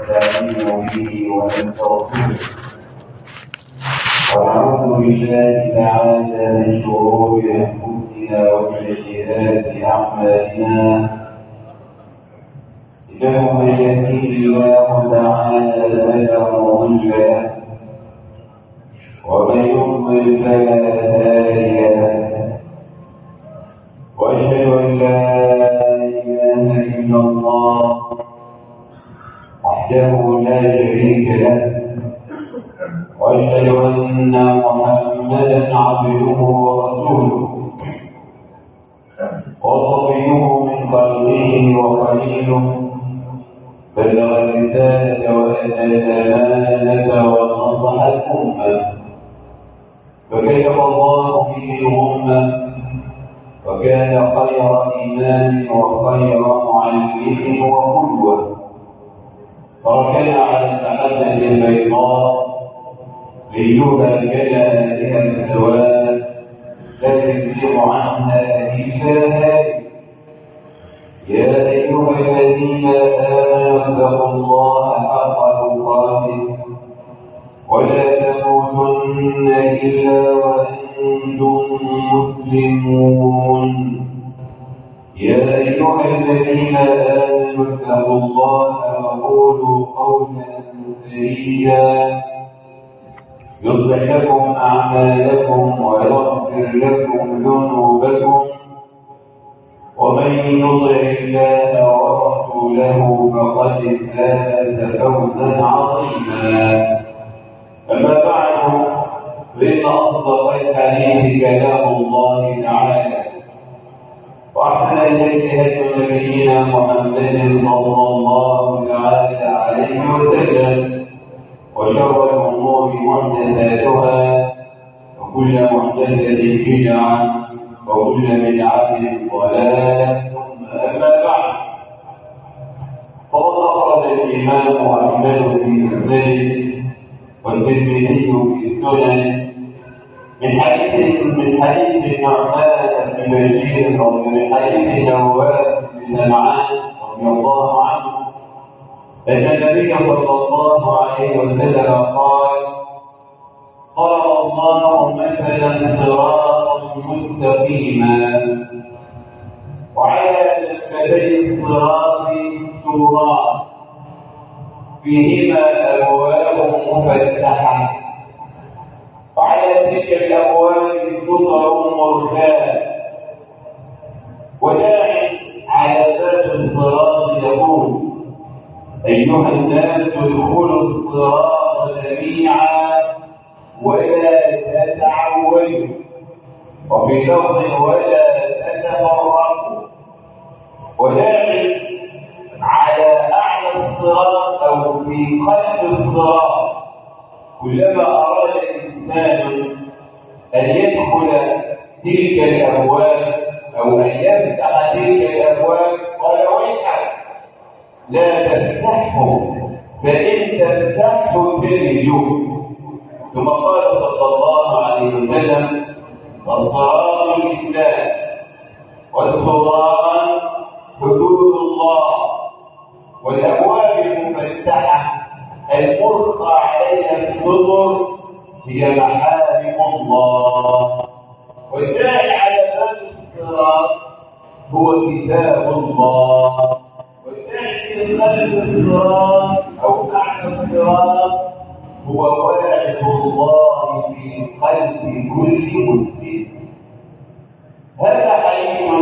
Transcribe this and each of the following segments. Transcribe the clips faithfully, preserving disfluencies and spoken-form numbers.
ونستعين به ونستغفره ونعوذ بالله تعالى من شرور انفسنا وسيئات اعمالنا انه من يهده الله تعالى فلا مضل له ومن يضلل فلا هادي له واشهد ان لا اله الا الله وحده لا شريك له واشهد ان محمدا عبده ورسوله وصفيه من خلقه وخليله بلغ الرسالة وأدى الأمانة ونصح الأمة فكشف الله به الغمة وكان خير إمام وخير معلم وقدوة تركنا على المحجة البيضاء ليلها كنائها السواد لا يزيغ عنها إلا هادي يا أيها الذين آمنوا اتقوا الله حق تقاته ولا تموتن إلا وأنتم مسلمون يا أيها الذين آمنوا اتقوا الله وقولوا قولا سديدا يصلح لكم أعمالكم ويغفر لكم ذنوبكم ومن يطع الله ورسوله فقد فاز فوزا عظيما أما بعد فإن أصدق الحديث كلام الله تعالى وأحسن الهدي هدي نبينا محمد صلى الله تعالى عليه وسلم وشر الأمور محدثاتها وكل محدثة بدعة وكل بدعة ضلالة ثم أما بعد فقد أخرج الإمام أحمد في مسنده والترمذي في السنن من حديث من حديث النعمان بن بشير أو من حديث نواس بن سمعان رضي الله عنه أن النبي صلى الله عليه وسلم قال ضرب الله مثلا صراطا مستقيما وعلى جنبتي الصراط سوران فيهما أبواب مفتحة وعلى تلك الأبواب سطر مرساة وداع على ذات الصراط يقول أيها الناس ادخلوا الصراط جميعا ولا تتعودوا وفي لفظ ولا تتفرقوا وداعي على أعلى الصراط أو في قلب الصراط كلما أراد الإنسان أن يدخل تلك الأبواب أو أن يفتح تلك الأبواب قال ويحك لا تفتحه فإن تفتحه تلجوه ثم قال صلى الله عليه وسلم الصراط الإسلام والسلطان حدود الله والأبواب المفتحة الملقى عليها السطر هي محارم الله والداعي على باب الصراط هو كتاب الله والداعي في قلب الصراط أو أعلى الصراط هو وعد الله في قلب كل مسلم هذا حديث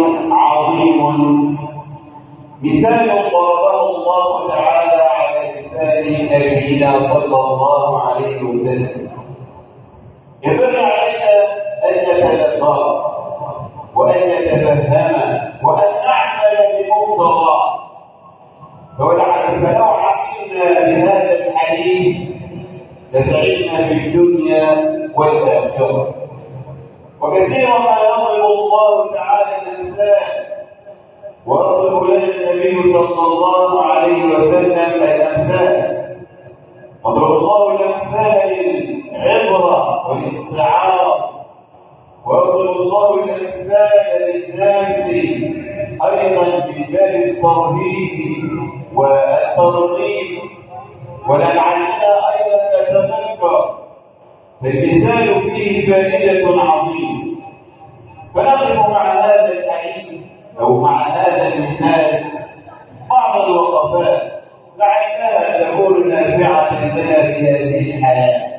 عظيم مثال ضربه الله تعالى على لسان نبينا صلى الله عليه وسلم ينبغي علينا ان نتدبر وان نتفهم وان نعمل بمقتضاه فلو عقلنا بهذا الحديث لسعدنا في الدنيا والاخره وكثيرا ما يضرب الله تعالى الانسان ويضرب لنا النبي صلى الله عليه وسلم الامثال يضرب الله الامثال للعبره والاستعاره ويضرب الله الامثال للناس ايضا في باب الترهيب والترغيب ولعلنا أيضا نتفكر، فالمثال فيه فائدة عظيمة. فنقف مع هذا الحديث أو مع هذا المثال بعض الوقفات لعلها تكون نافعة لنا في هذه الحياة.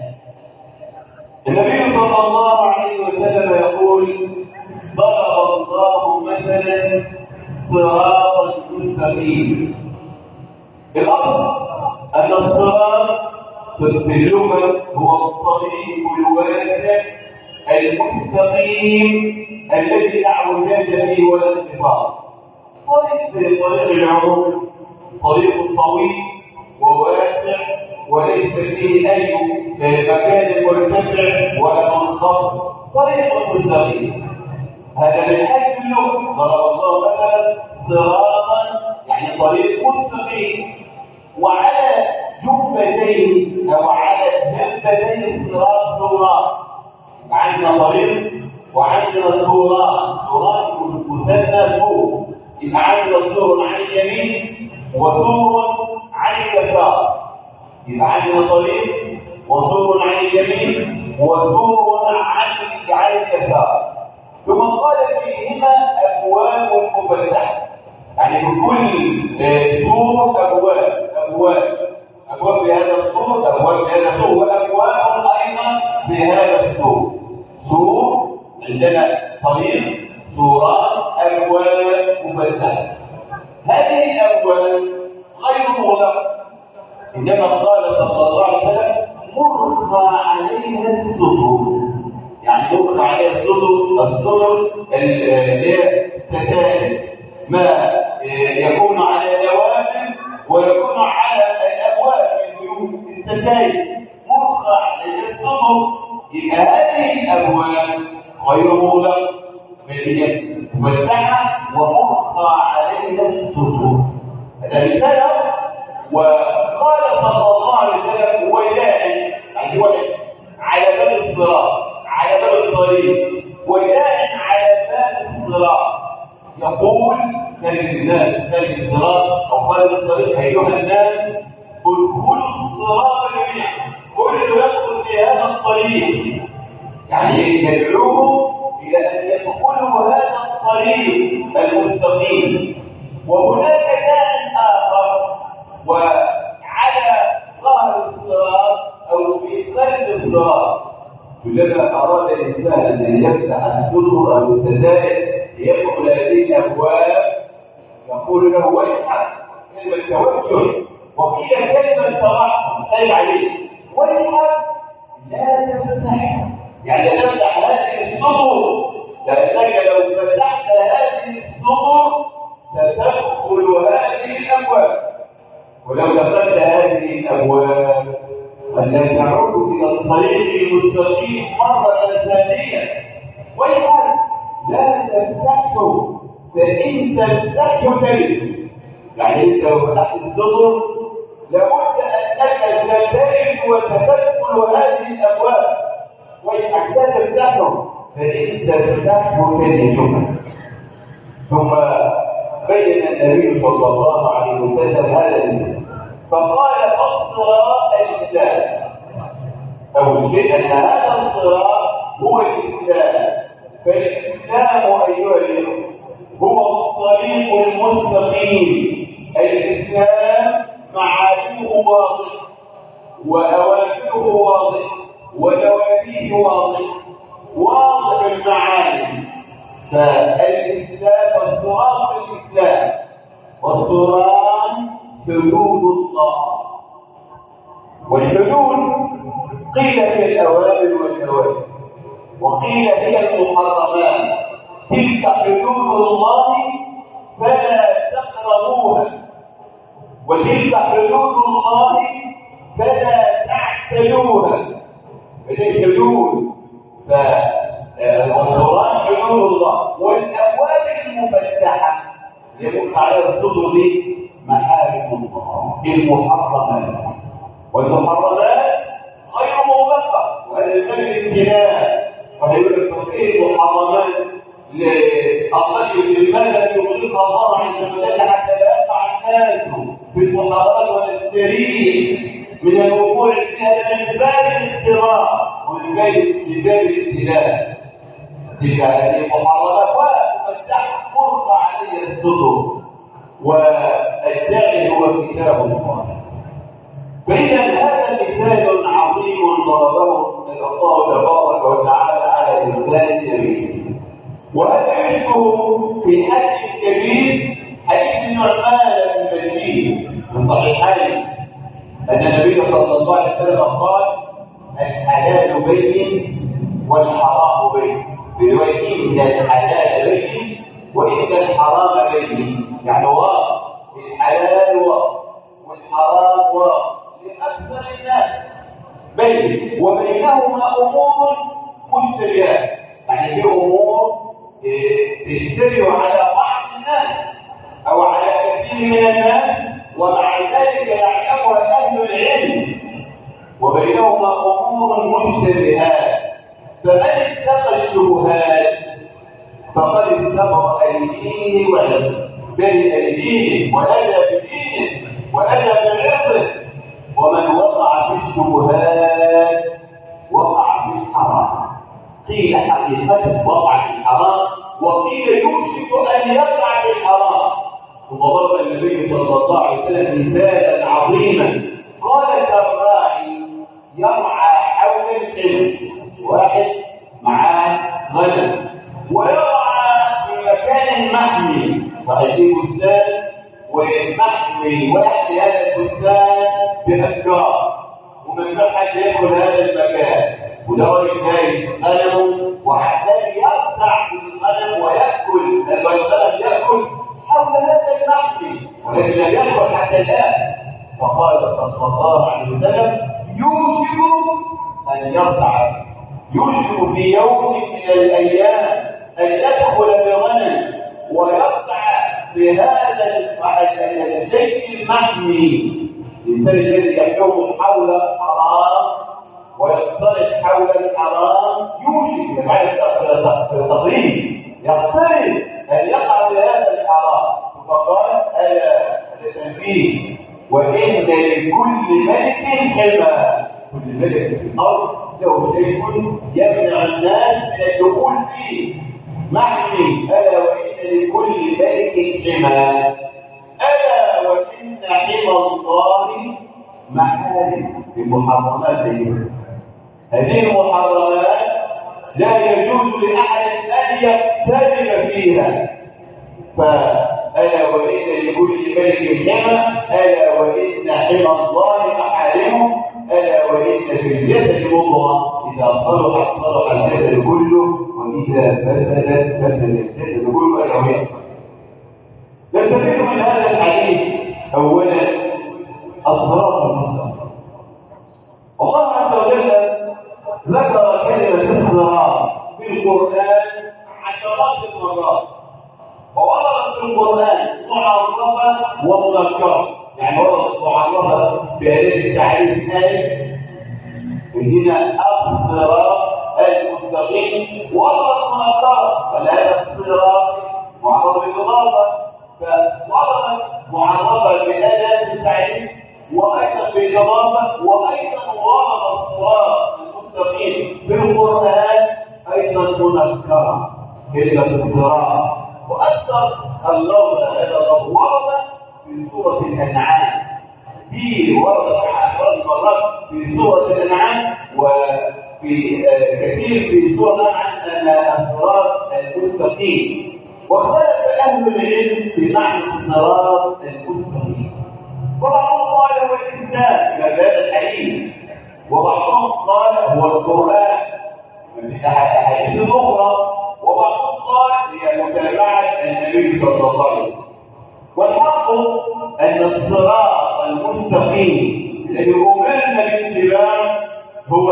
النبي صلى الله عليه وسلم يقول: ضرب الله مثلا صراطا مستقيما. الأصل أن الصراط في اللغة هو الطريق الواسع المستقيم الذي لا اعوجاج فيه ولا انقطاع. طريق زي طريق العروض، طريق طويل وواسع وليس فيه اي مكان مرتفع ولا منخفض، طريق مستقيم. هذا من حيث اللغه. ضرب الله مثلا صراطا يعني طريق مستقيم، وعلى جنبتين او على جنبتين الصراط سوران. عندنا طريق وعندنا سوران، سوران مثنى سور، يبقى عندنا سور عن اليمين وسور عن اليسار. يبقى عندنا طريق وسور عن اليمين وسور عن عن اليسار. ثم قال فيهما ابواب مفتحه، يعني بكل سور ابواب ابواب ابواب بهذا السور، ابواب بهذا السور، وابواب ايضا بهذا السور. سور عندنا طريق، سوران، ابواب مفتحه. هذه الابواب غير مغلقه، انما قال صلى الله عليه وسلم: مرخى عليها السطور. يعني مرخى عليها السطور، السطور اللي هي الستائر، ما يكون على النوافذ ويكون على الابواب البيوت الستائر، مرخى عليها السطور. يبقى هذه الابواب غير مغلقه بل هي مفتحه ومرخى عليها السطور. هذا مثال. وقال صلى الله عليه وسلم: وداء يعني وجه على باب الصراط، على باب الطريق، وداء على باب الصراط يقول للناس خارج الصراط او خارج الطريق: ايها الناس ادخلوا الصراط جميعا، كل يدخل في هذا الطريق. يعني يدعوه الى ان يدخلوا هذا الطريق المستقيم. وهناك داء اخر وعلى ظهر الصراط او في قلب الصراط. كلما اراد الانسان ان يفتح السطور او الستائر يدخل هذه الابواب يقول له: ويحك، كلمه توجه، وقيل كلمه ترحم، اي عليه: ويحك لا تفتح، يعني لا تفتح هذه السطور، لانك لو فتحت هذه السطور ستدخل هذه الابواب، ولو دخلت هذه الابواب فلن تعود الى الطريق المستقيم مره ثانيه. ويحك لا تفتحه، فإن تفتحه تلف. يعني انت لو فتحت السطور لابد انك تلتف وتدخل هذه الابواب. ويحك لا تفتحه، فإن تفتحه تلف. ثم بين النبي صلى الله عليه وسلم هذا المثال فقال: الصراط الاسلام. اول شيء ان هذا الصراط هو الاسلام. فالاسلام ايها الاخوه هو الطريق المستقيم. الاسلام معالمه واضحه واوامره واضحه ونواهيه واضحه، واضح المعالم. فالاسلام والصراط الاسلام، والصراط حدود الله. والحدود قيل هي الاوامر والنواهي، وقيل هي المحرمات. تلك حدود الله فلا تقربوها، وتلك حدود الله فلا تعتدوها. هذه الحدود. فالقرآن حدود الله، والأوامر المفتحة يقول عليها الصدر دي محارم الله، المحرمات. والمحرمات غير مغلقة، وهذا يسمى الامتناع. وهيقول لك تصحيح المحرمات للرجل لماذا يغلقها الله عز وجل حتى لا يقع الناس في المحرمات والتسريح من الوقوع فيها من باب الاضطرار ومن باب الابتلاء. تلك هذه محرمات وتفتح فرصه عليه الصدور، والداعي هو كتاب الله. فإذا هذا مثال عظيم ضربه الله تبارك وتعالى على الإنسان الكريم. وهذا يشبه في حديث كبير حديث النعمان بن بشير من صحيحين أن النبي صلى الله عليه وسلم قال: الحلال بين والحرام بين. برواية إن الحلال بين وإن الحرام بين، يعني واضح الحلال واضح والحرام واضح لأكثر الناس بين، وبينهما أمور مشتبهات، يعني في أمور تشتبه على بعض الناس أو على كثير من الناس، ومع ذلك يعلمها أهل العلم، وبينهما أمور مشتبهات. فمن اتقى الشبهات فقد استبرأ لدينه وعرضه، برئ لدينه وأدى بدينه وأدى بعرضه. ومن وقع في الشبهات وقع في الحرام. قيل حقيقة وقع في الحرام، وقيل يوشك أن يقع في الحرام. ثم ضرب النبي صلى الله عليه وسلم مثالا عظيما قال: كالراعي يرعى حول الحمى، واحد معاه غنم ويرعى في مكان محمي، فهيجيب بستان ومحمي واحد هذا البستان بأشجار، وممنوع حد يدخل هذا المكان، وده راجل جاي غنمه وعمال يقطع في الغنم ويأكل، لما الغنم يأكل حول هذا المحمي ولكن لا يدخل حتى الآن. فقال صلى الله عليه وسلم: يوشك أن يرتع، يوشك في يوم من الأيام أن يدخل بغنم ويقطع في هذا الشيء المحمي. الإنسان الذي يحكم حول الحرام ويقترب حول الحرام يوشك بعد التقريب يقترب أن يقع في هذا الحرام. فقال: ألا التنبيه وإن لكل ملك حمى. كل ملك في الأرض له شيء يمنع الناس من الدخول فيه محمي. ألا وإن لكل ملك حمى. ألا وإن حمى الله محارم. المحرمات هذه المحرمات لا يجوز لأحد أن يقترب فيها. فألا وإن لكل ملك حمى. ألا وإن حمى الله محارمه. ألا وإن في الجسد مضغة إذا صلحت صلح الجسد كله وإذا فسدت فسد الجسد كله. ألا وهي نستفيد من هذا الحديث أولا الصراط المستقيم. الله عز وجل ذكر كلمة الصراط في القرآن عشرات المرات، ووردت في القرآن معرفة ومذكرة، يعني وردت معرفة بأداة التعريف آية هنا الصراط المستقيم، ووردت منكرة فلا الصراط معرفة بالإضافة، فوردت معرفة بأداة التعريف وأيضا بالإضافة، وأيضا ورد الصراط المستقيم في القرآن أيضا منكرة كلمة الصراط. وأكثر اللفظ هذا اللفظ ورد في سورة الأنعام، دي وردت عشرات مرات في سورة الأنعام، وفي كثير في سورة الأنعام أن الصراط المستقيم. واختلف أهل العلم في معنى الصراط المستقيم، وبعضهم قال هو الإسلام كما في هذا الحديث، وبعضهم قال هو القرآن من أحاديث أخرى، وبعضهم قال هي متابعة النبي صلى الله عليه وسلم. والحق أن الصراط المستقيم الذي أمرنا بالاتباع هو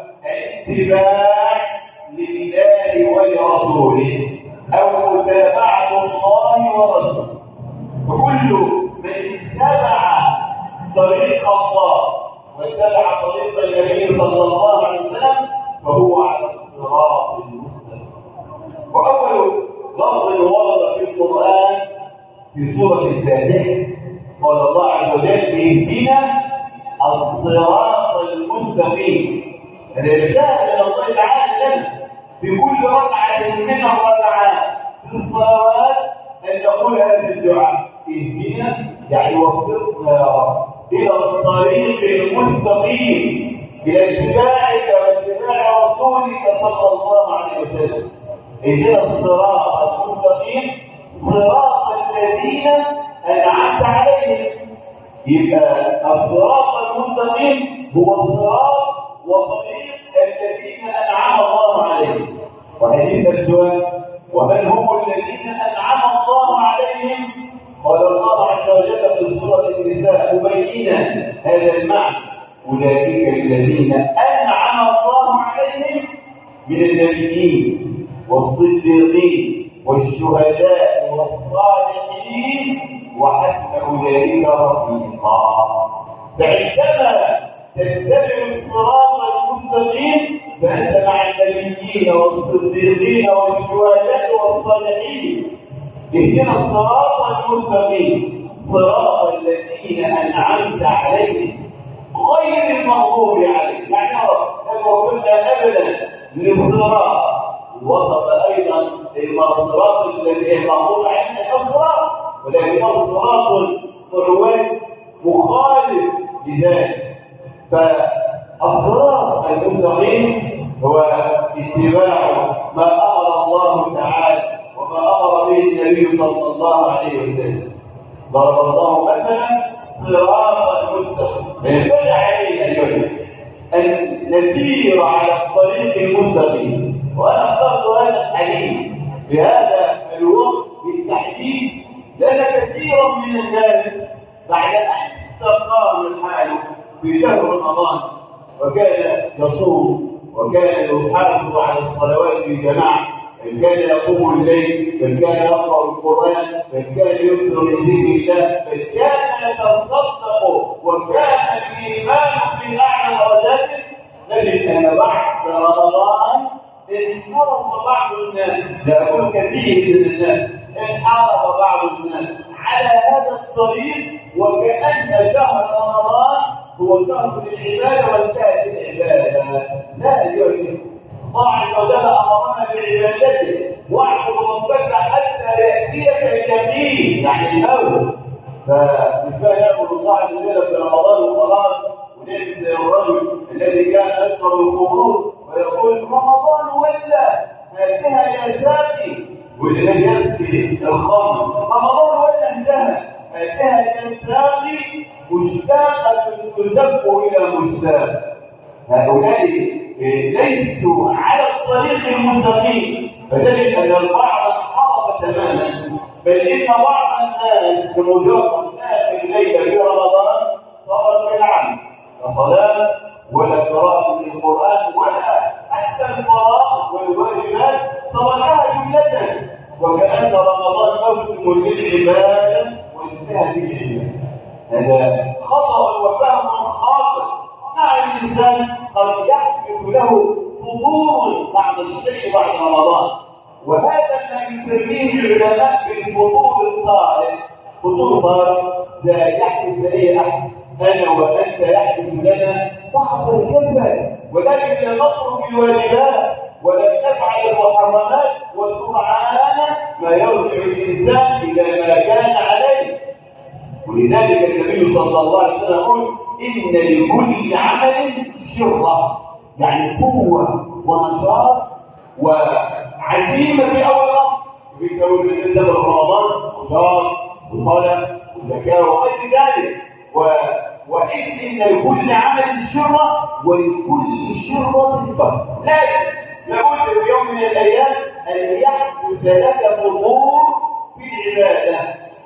الاتباع لله ولرسوله أو متابعة الله ورسوله. وكل من اتبع طريق الله واتبع طريق النبي صلى الله عليه وسلم فهو على الصراط المستقيم. وأول لفظ ورد في القرآن في سورة الفاتحة قال الله عز وجل: اهدنا الصراط المستقيم. الرسالة من الله تعالى لنا في كل ركعة من الركعات في الصلوات أن نقول هذا الدعاء: اهدنا، يعني وفقنا يا رب إلى الطريق المستقيم، إلى اتباعك واتباع رسولك صلى الله عليه وسلم. اهدنا الصراط المستقيم صراط الذين أنعمت عليهم. يبقى الصراط المستقيم هو الصراط وطريق الذين أنعم الله عليهم. وحديث السؤال: ومن هم الذين أنعم الله عليهم؟ قال الله عز وجل في سورة النساء مبينا هذا المعنى: أولئك الذين أنعم الله عليهم من النبيين والصديقين والشهداء والصالحين وحسن أولئك رفيقا. فعندما تتبع الصراط المستقيم فأنت مع النبيين والصديقين والشهداء والصالحين. اهدنا الصراط المستقيم صراط الذين أنعمت عليهم غير المغضوب عليهم. يعني لما قلنا أبدا للصراط وصف أيضا الصراط الذي المغضوب عليه الصراط، ولكنه صراط صعود مخالف لذلك. فالصراط المستقيم هو اتباع ما أمر الله تعالى وما أمر به النبي صلى الله عليه وسلم. ضرب الله مثلا صراطا مستقيما فينبغي علينا أيها أن نسير على الطريق المستقيم. وأنا اخترت هذا الحديث في هذا الوقت بالتحديد لأن كثيرا من الناس بعد أن استقام الحال في شهر رمضان وكان يصوم وكان يحافظ على الصلوات في جماعة، إن كان يقوم الليل، إن كان يقرأ القرآن، إن كان يكثر من ذكر الله، إن كان يتصدق وكان الإيمان في أعلى درجاته، نجد أن بعد رمضان انحرف بعض الناس، لا أقول كثير من الناس، انحرف بعض الناس على هذا الطريق وكأن شهر رمضان هو شهر العبادة وانتهت العبادة. لا يوجد. الله عز وجل أمرنا بعبادته واعبد ربك حتى يأتيك اليقين، يعني الأول. فمثال يعبد الله عز وجل في رمضان وخلاص ونجد الرجل الذي كان يشرب الخمور ويقول رمضان ولا هاتها يا ساقي، والذي يسقي الخمر رمضان ولا انتهى هاتها يا ساقي، مشتاقة تدب إلى مشتاق. هؤلاء ليسوا على الطريق المستقيم، فذلك أن البعض انحرف تماما، بل إن بعض الناس بمجرد آخر ليلة في رمضان صارت كالعمل، لا صلاة ولا قراءة للقرآن ولا حتى الفرائض والواجبات تركها جملة، وكأن رمضان موسم للعبادة وانتهى بالعبادة. هذا خطأ وفهم خاطئ. نعم الإنسان قد يحدث له فضول بعد الشيء بعد رمضان، وهذا ما يسميه العلماء بالفضول الطارئ. فضول طارئ لا يحدث لي أحد، أنا وأنت يحدث لنا بعض الكسل، ولكن لا نترك الواجبات ولم نفعل المحرمات وسرعان ما يرجع الإنسان إلى ما كان عليه. ولذلك النبي صلى الله عليه وسلم يقول: إن لكل عمل شرة، يعني قوة ونشاط وعزيمة في أول الأمر. في كون الإنسان رمضان نشاط وصلاة وزكاة وغير ذلك، و... وإن إن لكل عمل شرة ولكل شرة فضل. لكن لابد في يوم من الأيام أن يحدث لك ظهور في العبادة،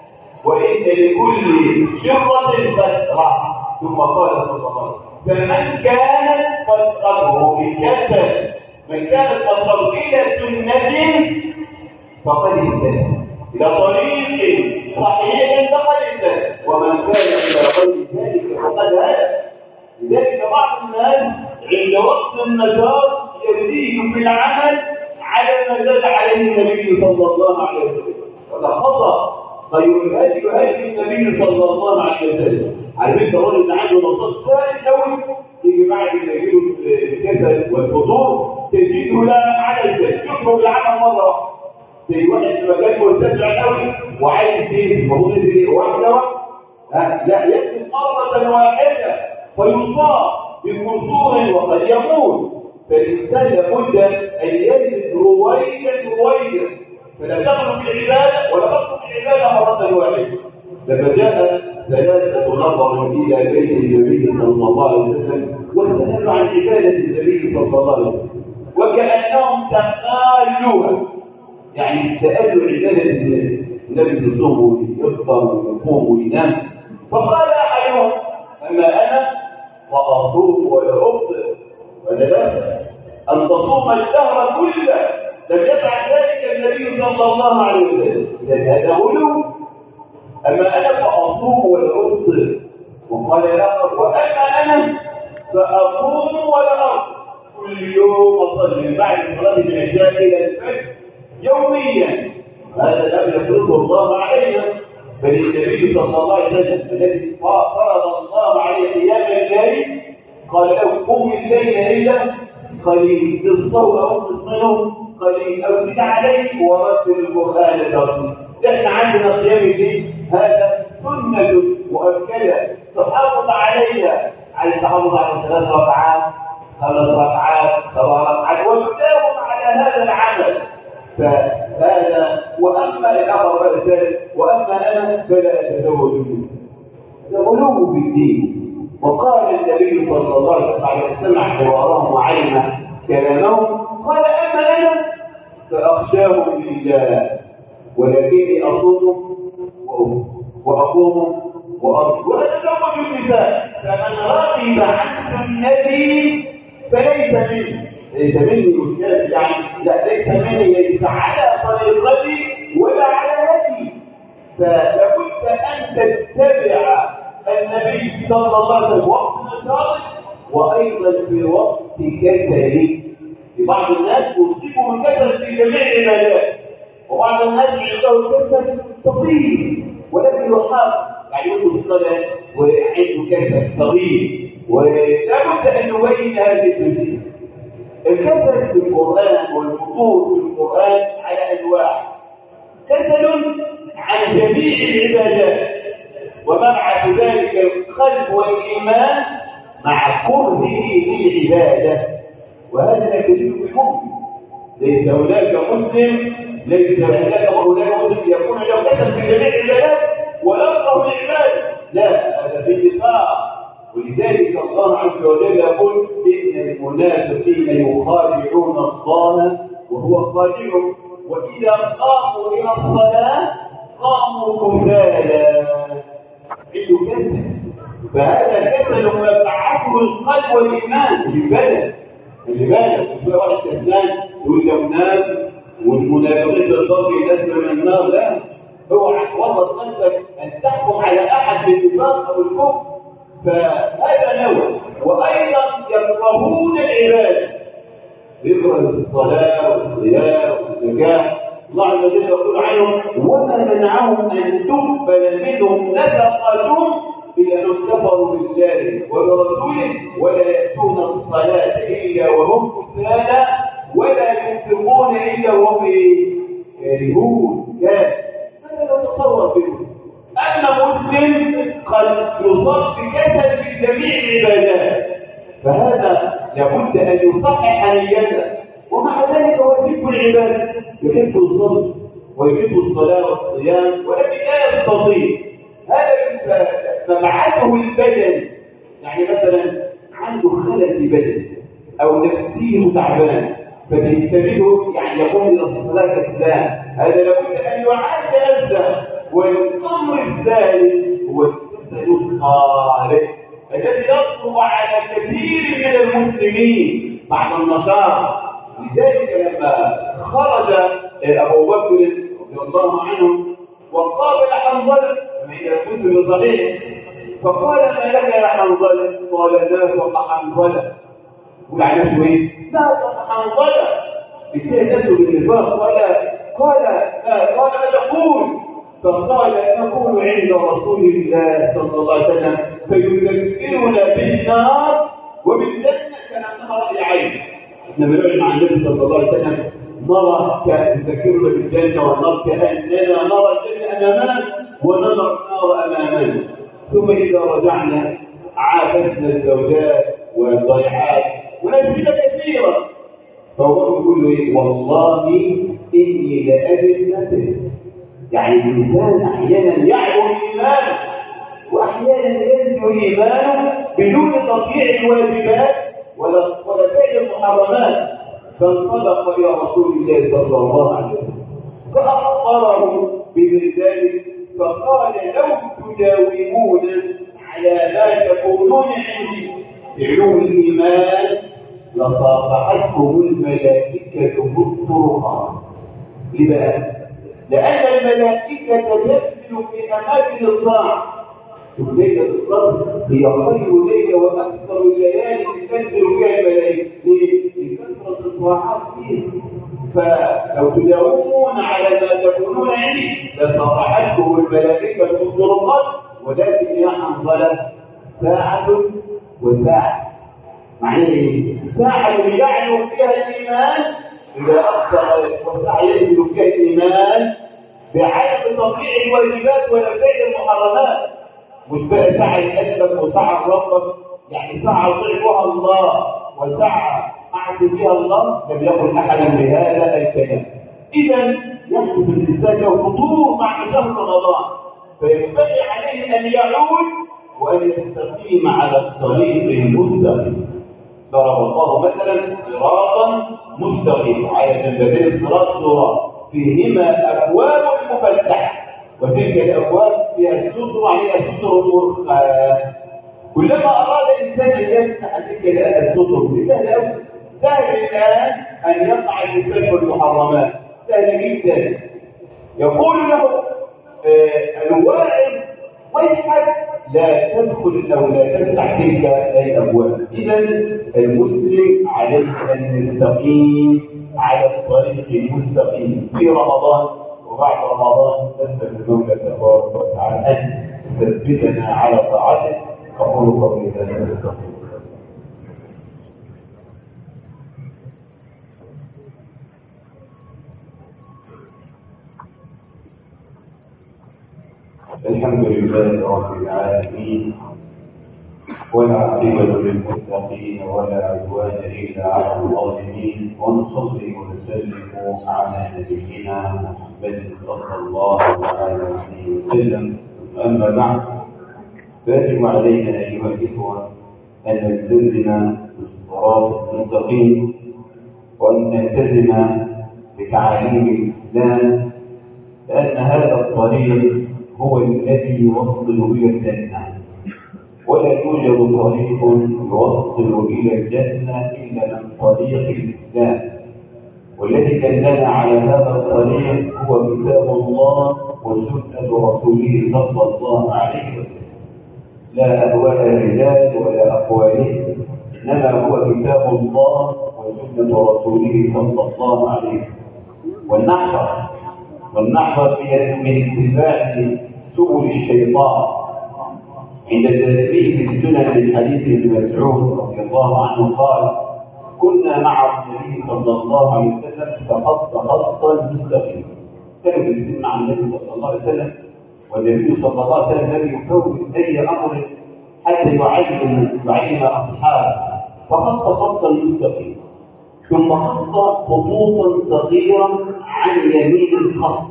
وإن لكل شرة فترة. ثم قال صلى الله عليه وسلم: فمن كانت فترته بالكسل، من كانت فترته إلى سنة فقد اهتدى، إلى طريق صحيح فقد اهتدى، ومن كان إلى غير ذلك فقد هلك. لذلك بعض الناس عند وقت النشاط يزيد في العمل على ما زاد عليه النبي صلى الله عليه وسلم، هذا خطأ. طيب هذه هذه النبي صلى الله عليه وسلم على فكرة الرجل اللي عنده نشاط ثاني يقول على الجد يخرج العمل مره واحده زي واحد في مكان مرتفع قوي وعايز يزيد المفروض يزيد واحده واحده لا يكتب مره واحده فيصاب بكسور وقد يموت فالانسان لابد ان يجد رويدا رويدا فلا تخلو في العباده ولا تخلو في العباده مره واحده. لما جاء ثلاثه نفر الى بيت النبي صلى الله عليه وسلم وسالوا عن عباده النبي صلى الله عليه وسلم وكانهم تقالوها يعني سالوا عباده النبي يصوم ويفطر ويقوم وينام فقال احدهم اما انا واصوم ولا افطر ولا لا ان تصوم الدهر كله لم يفعل ذلك النبي صلى الله عليه وسلم لان هذا غلو. اما انا فاصوم ولا افطر وقال الاخر واما انا فاقوم ولا افطر كل يوم اصلي بعد صلاه العشاء الى الفجر يوميا هذا لم يفرضه الله علينا بل النبي صلى الله عليه وسلم الذي فرض الله عليه قيام الليل قال له قم الليل الا قليل تصلوا او تصلوا قليل او زد عليك ورتل القران ترتيلا. احنا عندنا قيام الليل هذا سنه مؤكده تحافظ عليها على التحافظ على ثلاث ركعات خمس ركعات سبع ركعات وتداوم على هذا العمل فهذا. واما الاخر بعد ذلك واما انا فلا اتزوج منه هذا غلو في الدين. وقال النبي صلى الله عليه وسلم على سمع حوارهم وعلم كلامهم قال اما انا فاخشاهم لله ولكني اصوم واقوم وارجو واتزوج النساء فمن رغب عن سنتي فليس مني ليس مني استاذ يعني لا ليس مني ليس على طريقتي ولا على هدي. فلابد ان تتبع النبي صلى الله عليه وسلم وقت نشاطك وايضا في وقت كسلك. بعض الناس يصيبوا من كسل في جميع العبادات وبعض الناس عنده كسل صغير ولكن يحافظ يعني يدخل الصلاه وعنده كسل صغير ولابد ان نبين هذه التفصيل. الكسل في القران والفطور في القران على انواع كسل عن جميع العبادات ومبعث ذلك القلب والايمان مع كرهه للعباده وهذا لا يجوز بالمؤمن. ليس هناك مسلم ليس هناك هناك مسلم يكون له كسل في جميع العبادات ويكره العباده لا هذا في اتفاق. ولذلك الله عز وجل يقول ان المنافقين يخادعون الله وهو خادعهم واذا قاموا الى الصلاه قاموا كسالى عنده كسل. فهذا الكسل يبعثه القلب والايمان في البدن. خلي بالك في واحد كسلان يقول لو نام والمنافقين تلقوا ناس من النار لا اوعى تورط نفسك ان تحكم على احد بالنفاق او الكفر فهذا نوع. وايضا يكرهون العباده يكره الصلاه والصيام والزكاه. الله عز وجل يقول عنهم وما منعهم ان تقبل منهم نفقتهم الا انهم كفروا بالله وبرسوله ولا ياتون الصلاه الا وهم كسالى ولا ينفقون الا وهم كارهون. هذا لو تصور به ان مسلم قد يصاب بكسل في جميع العبادات فهذا لابد ان يصحح نيته ومع ذلك هو يحب العباده يحب الصلاه ويحب الصلاه والصيام ولكن لا يستطيع. هذا مبعثه البدن يعني مثلا عنده خلل في بدنه او نفسيه تعبان فتجده يعني يقوم الى الصلاه كسلان هذا لابد ان يعاد نفسه. والامر الثالث هو الكسل الخارج الذي يطلب على كثير من المسلمين بعد النشاط. لذلك لما خرج ابو بكر رضي الله عنه وقابل حنظله من الكتب الصحيح فقال ما لك يا حنظله؟ قال نافق حنظله. يقول عن نفسه ايه؟ نافق حنظله بسيادته بالنفاق قال قال قال ما تقول؟ فقال نقول عند رسول الله صلى الله عليه وسلم فيذكرنا بالنار وبالجنه كانها راي عين. احنا بنقعد مع النبي صلى الله عليه وسلم نرى كذكرنا بالجنه والنار كاننا نرى الجنه امامنا ونرى النار امامنا، ثم اذا رجعنا عاتبنا الزوجات والضيعات ونجد كثيرا، فهو يقول له ايه؟ والله اني لاجد نفسي. يعني الانسان احيانا يعلو ايمانه واحيانا ينزل ايمانه بدون تطبيع الواجبات ولا ولا فعل المحرمات، فانطلق الى رسول الله صلى الله عليه وسلم فاخبره بذلك، فقال لو تداومون على ما تكونون عندي بعلو الايمان لصافحتكم الملائكه بالطرقات. لماذا؟ لان الملائكه تنزل في اماكن الطاعه. ليلة القدر هي خير ليلة وأكثر الليالي تنزل فيها الملائكة. ليه؟ لكثرة الطاعات فيها. فلو تداومون على ما تكونون عندي لصافحتكم الملائكة بالطرقات، ولكن يا حنظلة ساعة وساعة. معناه ايه؟ ساعة يعلو فيها الإيمان إذا أكثر، وساعة ينزل فيها الإيمان بعدم تطبيع الواجبات ولا فعل المحرمات. مش بقى ساعة لقلبك وساعة لربك، يعني ساعة ضعفها الله وساعة أعطي فيها الله، لم يكن أحدا بهذا الكلام. إذا يحدث الإنسان له فطور مع شهر رمضان، فينبغي عليه أن يعود وأن يستقيم على الطريق المستقيم. ضرب الله مثلا صراطا مستقيما على جنبتي الصراط صراط فيهما أبواب مفتحة، وتلك الأبواب فيها ستر عليها ستر مرخى. كلما أراد الإنسان أن يفتح تلك الستر سهل سهل الآن أن يقع الإنسان في المحرمات، سهل جدا. يقول له آه الواعظ ويحك لا تدخل أو لا تفتح تلك الأبواب. إذا المسلم عليه أن يستقيم على الطريق المستقيم في رمضان وبعد رمضان. نسأل المولى تبارك وتعالى أن تثبتنا على طاعته. أقول قولي هذا واستغفر. الحمد لله رب العالمين، والعاقبة للمتقين ولا عدوان إلا على الظالمين، ونصلي ونسلم على نبينا محمد صلى الله عليه وسلم. أما بعد، فيجب علينا أيها الإخوة أن نلتزم بالصراط المستقيم وأن نلتزم بتعاليم الإسلام، لأن هذا الطريق هو الذي يوصل إلى الجنة، ولا يوجد طريق يوصل إلى الجنة إلا من طريق الإسلام. والذي دلنا على هذا الطريق هو كتاب الله وسنة رسوله صلى الله عليه وسلم، لا أهواء الرجال ولا أقوالهم، إنما هو كتاب الله وسنة رسوله صلى الله عليه وسلم. والنحر والنحر من اتباع سبل الشيطان. عند التدريب في السنن من حديث ابن مسعود رضي الله عنه قال: كنا مع النبي صلى الله عليه وسلم فخط خطا مستقيما. كانوا بيسمع مع النبي صلى الله عليه وسلم، والنبي صلى الله عليه وسلم لم يكون اي امر حتى يعلم يعلم اصحابه، فخط خطا مستقيما، ثم خط خطوطا صغيرا عن يمين الخط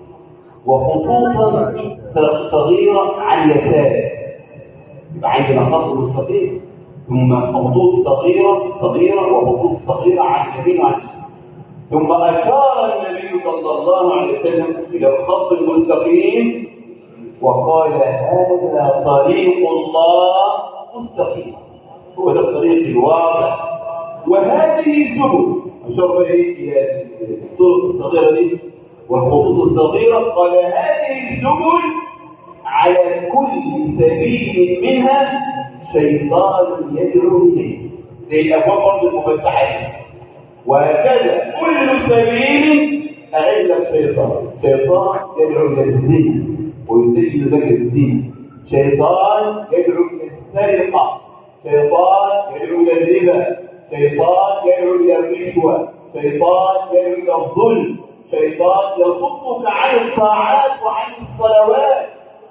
وخطوطا صغيره عن يساره. يبقى عندنا خط مستقيم ثم خطوط صغيره صغيره وخطوط صغيره عن يمين وعن شمال. ثم اشار النبي صلى الله عليه وسلم الى الخط المستقيم وقال: هذا طريق الله مستقيم، هو ده الطريق الواضح، وهذه سبل. اشار الى الطرق الصغيره دي والخطوط الصغيره، قال: هذه السبل على كل سبيل منها شيطان يدعو اليه، زي الابواب برضه المفتحه. وهكذا كل سبيل اعد لك شيطان، شيطان يدعو الى الزنا ويزين لك الزنا، شيطان يدعو الى السرقه، شيطان يدعو الى الربا، شيطان يدعو إلى الرشوة، شيطان يدعو إلى الظلم، شيطان يصدك عن الطاعات وعن الصلوات.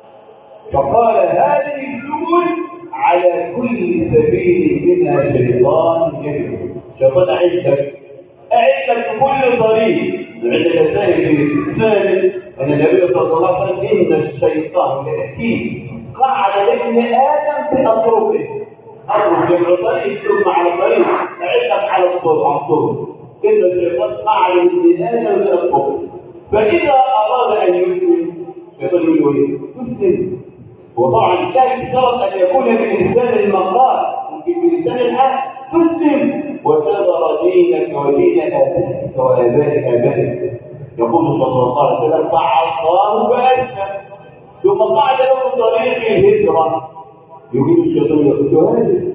فقال هذه السبل على كل سبيل منها شيطان يدعو. شيطان أعدك أعدك بكل طريق. عندنا سائل ثالث أن النبي صلى الله عليه وسلم إن الشيطان يأتي قعد لابن آدم في أطرقه، أطرق جمع طريق ثم على طريق أعدك على الطرق على الطرق. إن الشيطان قعد لابن آدم في أطرقه، فإذا أراد أن يسلم الشيطان يقول إيه؟ يسلم. وطبعا كان شرط أن يكون بلسان المقال، ممكن بلسان الحال تسلم وتذر دينك ودين آبائك وآباء آبائك. يقول صلى الله عليه وسلم فعصاه فأسلم، ثم قعد له طريق الهجرة. يريد الشيطان يهاجر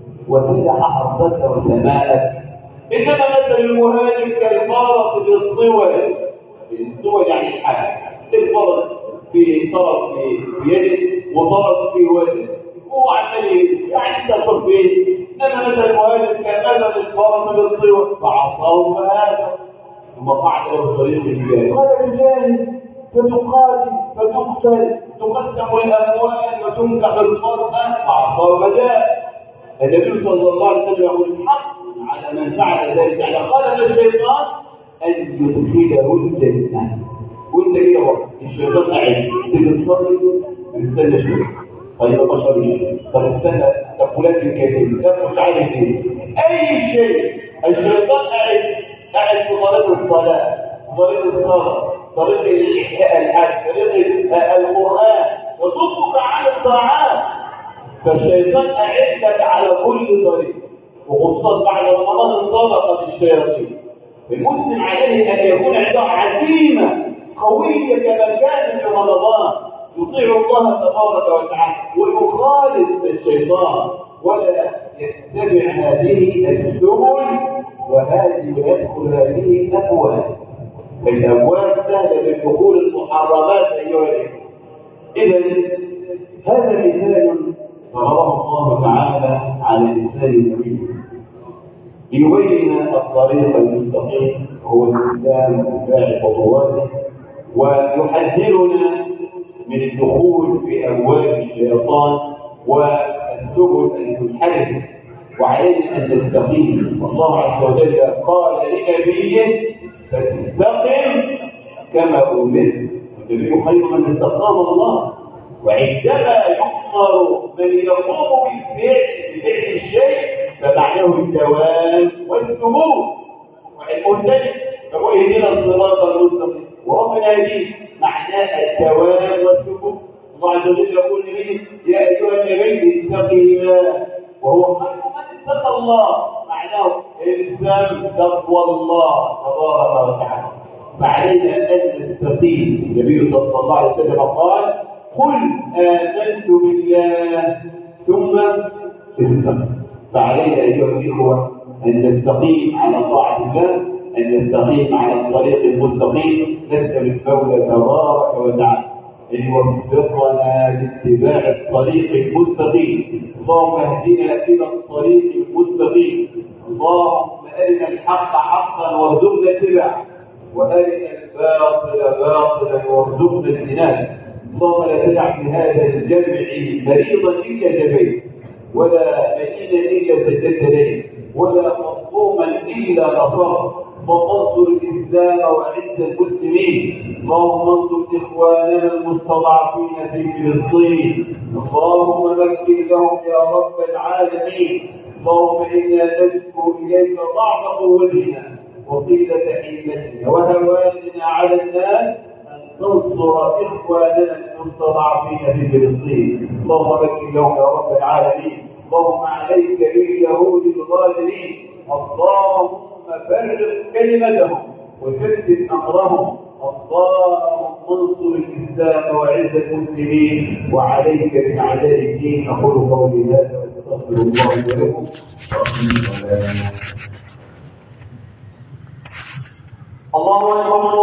وتدع أرضك وسماءك، إنما مثل المهاجر كالفارق بالطول. الطول يعني الحال، الفرق في طرف في يده وطرف في وجهه، هو عمال يعني تدخل فيه. انما مثل المهاجر كمثل الفرس بالطول فعصاه فهاجر، ثم قعد له طريق الجهاد. قال الجهاد فتقاتل فتقتل تقسم الاموال وتنكح المراه فعصاه فجاء. النبي صلى الله عليه وسلم يقول الحق على من فعل ذلك، يعني قال الشيطان ان يدخله الجنه. وانت كده وقت الشيطان قاعد بتصلي بتستنى شويه، طيب ما صليش، طب استنى تقولات الكريم، ده مش عارف ايه، اي شيء الشيطان قاعد قاعد في طريق الصلاه، طريق الصلاه، طريق الاحياء الحج، طريق القران، يصدك عن الطاعات. فالشيطان قاعد لك على كل طريق، وخصوصا بعد رمضان انطلقت الشياطين. المسلم عليه ان يكون عنده عزيمه قوية كما كان في رمضان، يطيع الله تبارك وتعالى ويخالف الشيطان ولا يتبع هذه السبل وهذه ويدخل هذه الأبواب. الأبواب سهلة بالدخول المحرمات أيها الإخوة. إذا هذا مثال ضربه الله تعالى على لسان النبي ليبين الطريق المستقيم هو الإسلام واتباع خطواته، ويحذرنا من الدخول في أبواب الشيطان والسبل المنحرفة، وعلينا أن نستقيم. والله عز وجل قال لنبيه فاستقم كما أمرت، والنبي خير من استقام الله. وعندما يؤمر من يقوم بالفعل بفعل الشيء فمعناه الدوام والثبوت. وإن قلت فهو اهدنا الصراط المستقيم وربنا يهديه، معناه الدوام والثبوت. الله عز وجل يقول لي يا ايها النبي اتق الله وهو خير من اتقى الله، معناه الزام تقوى الله تبارك وتعالى. فعلينا ان نستقيم. النبي صلى الله عليه وسلم قال قل امنت بالله ثم استقم. فعلينا ايها الاخوه ان نستقيم على طاعه الله، أن نستقيم على الطريق المستقيم. نسأل المولى تبارك وتعالى أن يوفقنا لاتباع الطريق المستقيم. اللهم اهدنا إلى الطريق المستقيم. اللهم أرنا الحق حقا وارزقنا اتباعه، وأرنا الباطل باطلا وارزقنا اجتنابه. اللهم لا تدع في هذا الجمع مريضا إلا جبيت، ولا مدينا إلا سجدت إليه، ولا مظلوما إلا نصرت، وانصر الإسلام وأعز المسلمين. اللهم انصر إخواننا المستضعفين في فلسطين. اللهم مكن لهم يا رب العالمين. اللهم إنا نشكو إليك ضعف قوتنا وقلة حيلتنا وهواننا على الناس، أن تنصر إخواننا المستضعفين في فلسطين. اللهم مكن لهم يا رب العالمين. اللهم عليك باليهود الغالبين. اللهم فرق كلمتهم وشتت امرهم. اللهم انصر الاسلام وعز المسلمين وعليك باعداء الدين. اقول قولي هذا واستغفر الله لي ولكم. الله اكبر.